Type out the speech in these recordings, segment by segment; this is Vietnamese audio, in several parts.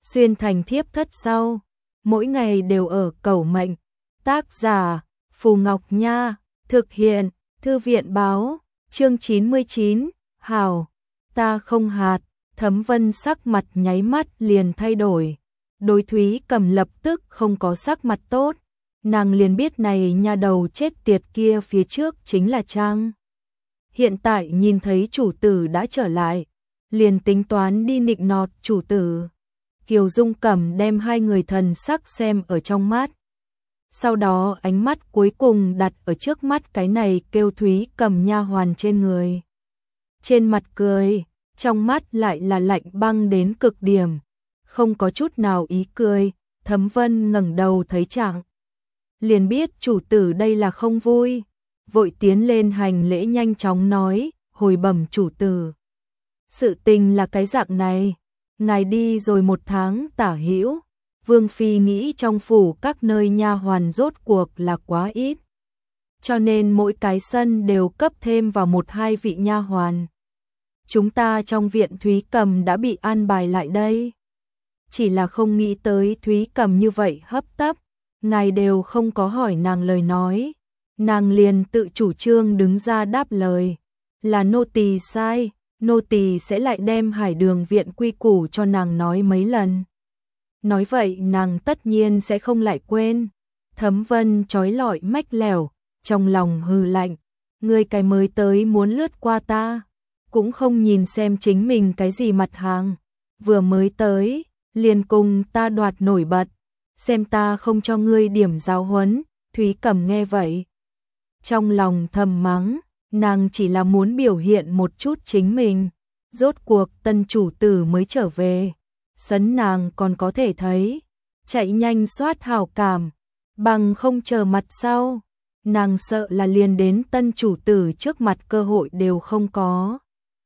xuyên thành thiếp thất sau, mỗi ngày đều ở cầu mệnh. Tác giả Phù Ngọc Nha, thực hiện Thư viện báo, chương 99, hảo, ta không hạt. Thấm Vân sắc mặt nháy mắt liền thay đổi. Đối Thúy Cầm lập tức không có sắc mặt tốt, nàng liền biết này nha đầu chết tiệt kia phía trước chính là Trang. Hiện tại nhìn thấy chủ tử đã trở lại, liền tính toán đi nịnh nọt chủ tử. Kiều Dung Cẩm đem hai người thần sắc xem ở trong mắt. Sau đó ánh mắt cuối cùng đặt ở trước mắt cái này kêu Thúy Cầm nha hoàn trên người. Trên mặt cười, trong mắt lại là lạnh băng đến cực điểm, không có chút nào ý cười. Thấm Vân ngẩng đầu thấy Trạng, liền biết chủ tử đây là không vui, vội tiến lên hành lễ nhanh chóng nói, hồi bẩm chủ tử. Sự tình là cái dạng này, ngài đi rồi 1 tháng tả hữu, Vương phi nghĩ trong phủ các nơi nha hoàn rốt cuộc là quá ít, cho nên mỗi cái sân đều cấp thêm vào 1-2 vị nha hoàn. Chúng ta trong viện Thúy Cầm đã bị an bài lại đây. Chỉ là không nghĩ tới Thúy Cầm như vậy hấp tấp, ngài đều không có hỏi nàng lời nói, nàng liền tự chủ trương đứng ra đáp lời, là nô tỳ sai, nô tỳ sẽ lại đem Hải Đường viện quy củ cho nàng nói mấy lần. Nói vậy nàng tất nhiên sẽ không lại quên. Thấm Vân trói lọi mách lẻo, trong lòng hừ lạnh, ngươi cái mới tới muốn lướt qua ta, cũng không nhìn xem chính mình cái gì mặt hàng, vừa mới tới, liền cùng ta đoạt nổi bật, xem ta không cho ngươi điểm giáo huấn. Thúy Cầm nghe vậy, trong lòng thầm mắng, nàng chỉ là muốn biểu hiện một chút chính mình, rốt cuộc tân chủ tử mới trở về, sấn nàng còn có thể thấy, chạy nhanh soát hảo cảm, bằng không chờ mặt sau, nàng sợ là liền đến tân chủ tử trước mặt cơ hội đều không có.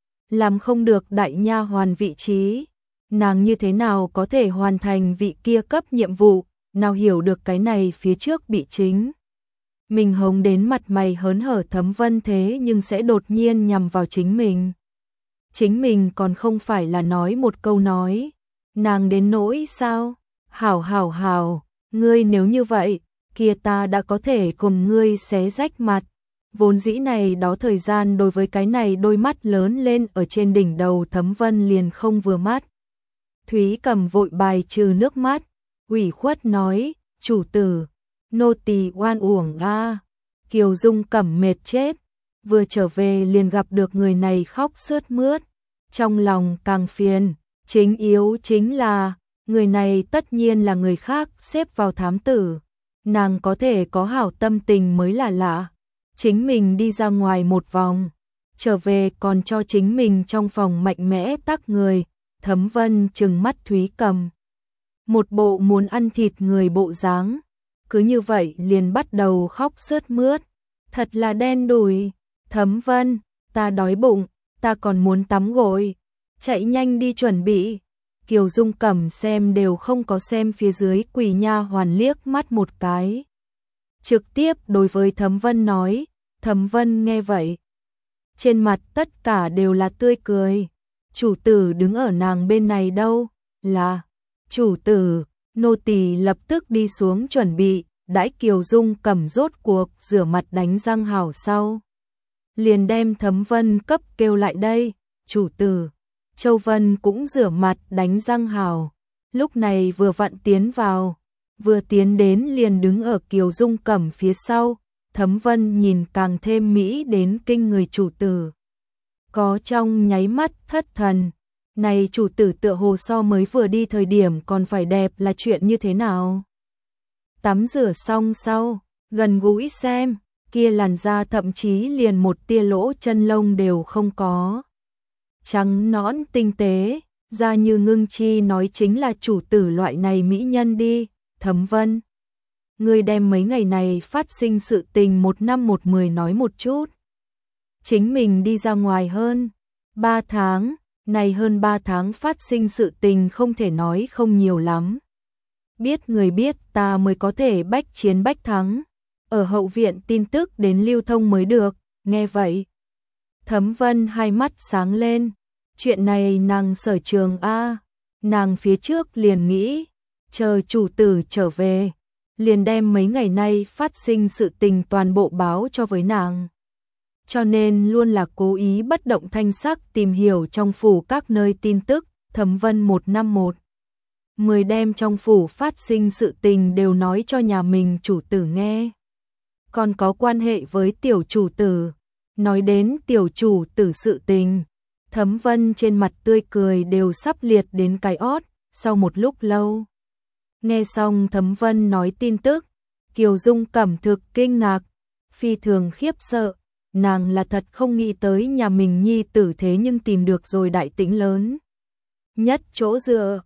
Làm không được đại nha hoàn vị trí, nàng như thế nào có thể hoàn thành vị kia cấp nhiệm vụ, nào hiểu được cái này phía trước bị chính mình hống đến mặt mày hớn hở Thấm Vân thế nhưng sẽ đột nhiên nhằm vào chính mình. Chính mình còn không phải là nói một câu nói, nàng đến nỗi sao? Hảo hảo hảo, ngươi nếu như vậy, kia ta đã có thể cùng ngươi xé rách mặt. Vốn dĩ này đó thời gian đối với cái này đôi mắt lớn lên ở trên đỉnh đầu Thấm Vân liền không vừa mắt. Thúy Cầm vội bài trừ nước mắt, ủy khuất nói, chủ tử, nô tỳ oan uổng a. Kiều Dung Cẩm mệt chết, vừa trở về liền gặp được người này khóc sướt mướt, trong lòng càng phiền, chính yếu chính là, người này tất nhiên là người khác xếp vào thám tử, nàng có thể có hảo tâm tình mới là lạ. Chính mình đi ra ngoài một vòng, trở về còn cho chính mình trong phòng mạnh mẽ tắc người. Thấm Vân trừng mắt Thúy Cầm, một bộ muốn ăn thịt người bộ dáng, cứ như vậy liền bắt đầu khóc sướt mướt, thật là đen đủi. Thấm Vân, ta đói bụng, ta còn muốn tắm gội, chạy nhanh đi chuẩn bị. Kiều Dung Cẩm xem đều không có xem phía dưới quỳ nha hoàn liếc mắt một cái, trực tiếp đối với Thấm Vân nói. Thấm Vân nghe vậy, trên mặt tất cả đều là tươi cười. Chủ tử đứng ở nàng bên này đâu? Là chủ tử. Nô tỳ lập tức đi xuống chuẩn bị. Đãi Kiều Dung Cẩm rốt cuộc rửa mặt đánh răng hảo sau, liền đem Thấm Vân cấp kêu lại đây. Chủ tử. Châu Vân cũng rửa mặt đánh răng hảo, lúc này vừa vặn tiến vào, vừa tiến đến liền đứng ở Kiều Dung Cẩm phía sau. Thấm Vân nhìn càng thêm mỹ đến kinh người chủ tử, có trong nháy mắt thất thần, này chủ tử tựa hồ so mới vừa đi thời điểm còn phải đẹp là chuyện như thế nào. Tắm rửa xong sau, gần gũi xem, kia làn da thậm chí liền một tia lỗ chân lông đều không có, trắng nõn tinh tế, da như ngưng chi, nói chính là chủ tử loại này mỹ nhân đi. Thấm Vân, ngươi đem mấy ngày này phát sinh sự tình 1 năm 1 10 nói một chút. Chính mình đi ra ngoài hơn 3 tháng, này hơn 3 tháng phát sinh sự tình không thể nói không nhiều lắm. Biết người biết ta mới có thể bách chiến bách thắng, ở hậu viện tin tức đến lưu thông mới được. Nghe vậy, Thấm Vân hai mắt sáng lên, chuyện này nàng sở trường a. Nàng phía trước liền nghĩ, chờ chủ tử trở về, liền đem mấy ngày nay phát sinh sự tình toàn bộ báo cho với nàng. Cho nên luôn là cố ý bất động thanh sắc tìm hiểu trong phủ các nơi tin tức, Thấm Vân 151. 10 đem trong phủ phát sinh sự tình đều nói cho nhà mình chủ tử nghe. Còn có quan hệ với tiểu chủ tử, nói đến tiểu chủ tử sự tình, Thấm Vân trên mặt tươi cười đều sắp liệt đến cái ót. Sau một lúc lâu, nghe xong Thấm Vân nói tin tức, Kiều Dung Cẩm thực kinh ngạc, phi thường khiếp sợ, nàng là thật không nghĩ tới nhà mình nhi tử thế nhưng tìm được rồi đại tĩnh lớn nhất chỗ dựa.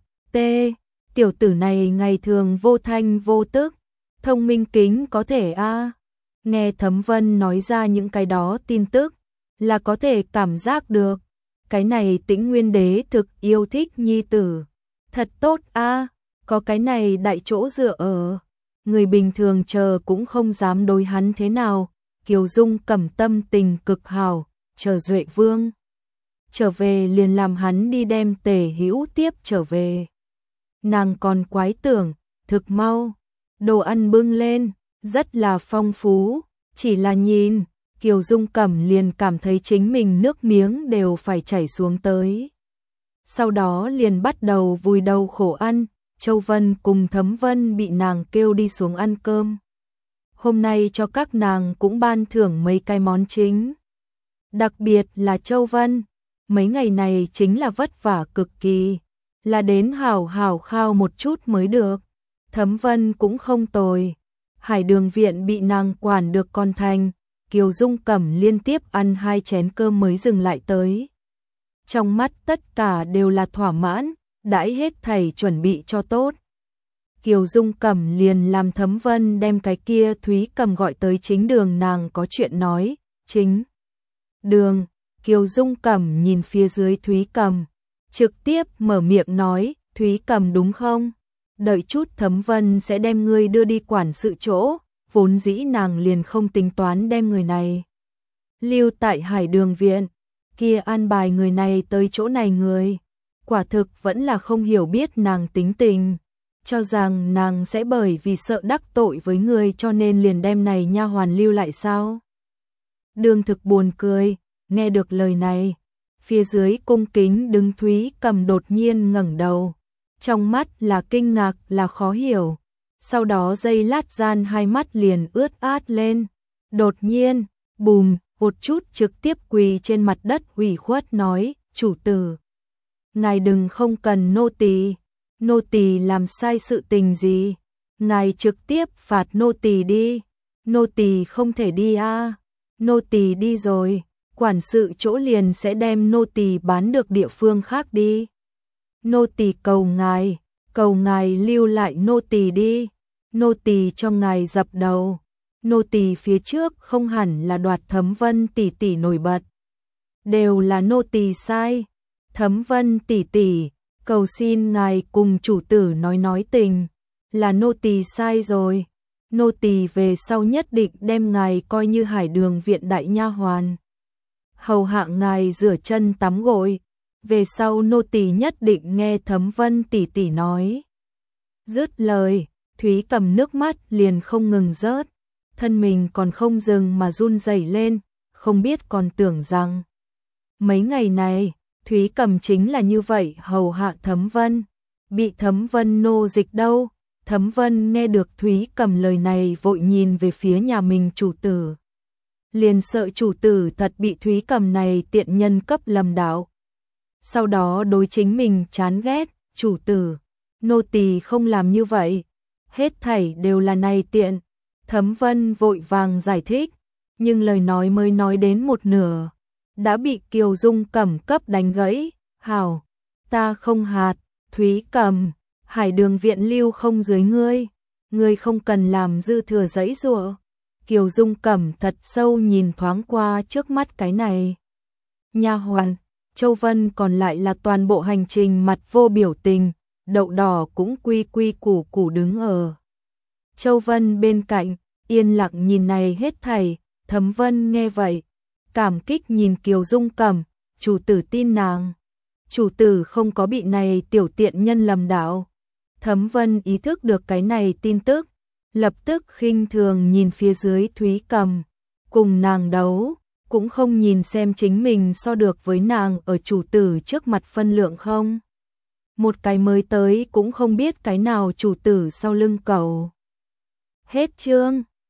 Tiểu tử này ngày thường vô thanh vô tức, thông minh kính có thể a. Nghe Thấm Vân nói ra những cái đó tin tức, là có thể cảm giác được, cái này Tĩnh Nguyên Đế thực yêu thích nhi tử. Thật tốt a, có cái này đại chỗ dựa ở, người bình thường chờ cũng không dám đối hắn thế nào. Kiều Dung Cẩm tâm tình cực hảo, chờ Duệ Vương trở về liền làm hắn đi đem Tề Hữu tiếp trở về. Nàng còn quái tưởng, thực mau, đồ ăn bưng lên, rất là phong phú, chỉ là nhìn, Kiều Dung Cẩm liền cảm thấy chính mình nước miếng đều phải chảy xuống tới. Sau đó liền bắt đầu vùi đầu khổ ăn, Châu Vân cùng Thấm Vân bị nàng kêu đi xuống ăn cơm. Hôm nay cho các nàng cũng ban thưởng mấy cái món chính. Đặc biệt là Châu Vân, mấy ngày này chính là vất vả cực kỳ, là đến hảo hảo khao một chút mới được. Thấm Vân cũng không tồi, Hải Đường viện bị nàng quản được con thành, Kiều Dung Cẩm liên tiếp ăn 2 chén cơm mới dừng lại tới. Trong mắt tất cả đều là thỏa mãn, đãi hết thảy chuẩn bị cho tốt. Kiều Dung Cẩm liền làm Thấm Vân đem cái kia Thúy Cầm gọi tới chính đường, nàng có chuyện nói. Chính đường, Kiều Dung Cẩm nhìn phía dưới Thúy Cầm, trực tiếp mở miệng nói, Thúy Cầm đúng không? Đợi chút Thấm Vân sẽ đem ngươi đưa đi quản sự chỗ, vốn dĩ nàng liền không tính toán đem người này lưu tại Hải Đường viện, kia an bài người này tới chỗ này người, quả thực vẫn là không hiểu biết nàng tính tình, cho rằng nàng sẽ bởi vì sợ đắc tội với người cho nên liền đem này nha hoàn lưu lại sao? Đường thực buồn cười, nghe được lời này, phía dưới cung kính đứng Thúy Cầm đột nhiên ngẩng đầu, trong mắt là kinh ngạc là khó hiểu, sau đó giây lát gian hai mắt liền ướt át lên, đột nhiên, bùm, một chút trực tiếp quỳ trên mặt đất ủy khuất nói, chủ tử, ngài đừng không cần nô tỳ làm sai sự tình gì, ngài trực tiếp phạt nô tỳ đi, nô tỳ không thể đi a, nô tỳ đi rồi, quản sự chỗ liền sẽ đem nô tỳ bán được địa phương khác đi. Nô tỳ cầu ngài lưu lại nô tỳ đi, nô tỳ cho ngài dập đầu, nô tỳ phía trước không hẳn là đoạt Thấm Vân tỷ tỷ nổi bật, đều là nô tỳ sai, Thấm Vân tỷ tỷ, cầu xin ngài cùng chủ tử nói tình, là nô tỳ sai rồi, nô tỳ về sau nhất định đem ngài coi như Hải Đường viện đại nha hoàn, hầu hạ ngài rửa chân tắm gội, về sau nô tỳ nhất định nghe Thấm Vân tỷ tỷ nói. Dứt lời, Thúy Cầm nước mắt liền không ngừng rớt, thân mình còn không dừng mà run rẩy lên, không biết còn tưởng rằng mấy ngày này Thúy Cầm chính là như vậy hầu hạ Thấm Vân, bị Thấm Vân nô dịch đâu. Thấm Vân nghe được Thúy Cầm lời này vội nhìn về phía nhà mình chủ tử, liền sợ chủ tử thật bị Thúy Cầm này tiện nhân cấp lầm đạo. Sau đó đối chính mình chán ghét, chủ tử, nô tỳ không làm như vậy, hết thảy đều là này tiện. Thấm Vân vội vàng giải thích, nhưng lời nói mới nói đến một nửa, đã bị Kiều Dung Cẩm cấp đánh gãy. Hảo, ta không hạt, Thúy Cầm, Hải Đường viện lưu không dưới ngươi không cần làm dư thừa giãy giụa. Kiều Dung Cẩm thật sâu nhìn thoáng qua trước mắt cái này nha hoàn. Châu Vân còn lại là toàn bộ hành trình mặt vô biểu tình, đậu đỏ cũng quy quy củ củ đứng ở Châu Vân bên cạnh, yên lặng nhìn này hết thảy. Thấm Vân nghe vậy, cảm kích nhìn Kiều Dung Cẩm, chủ tử tin nàng, chủ tử không có bị này tiểu tiện nhân lầm đạo. Thấm Vân ý thức được cái này tin tức, lập tức khinh thường nhìn phía dưới Thúy Cầm, cùng nàng đấu, cũng không nhìn xem chính mình so được với nàng ở chủ tử trước mặt phân lượng không. Một cái mới tới cũng không biết cái nào chủ tử sau lưng cậu. Hết chương.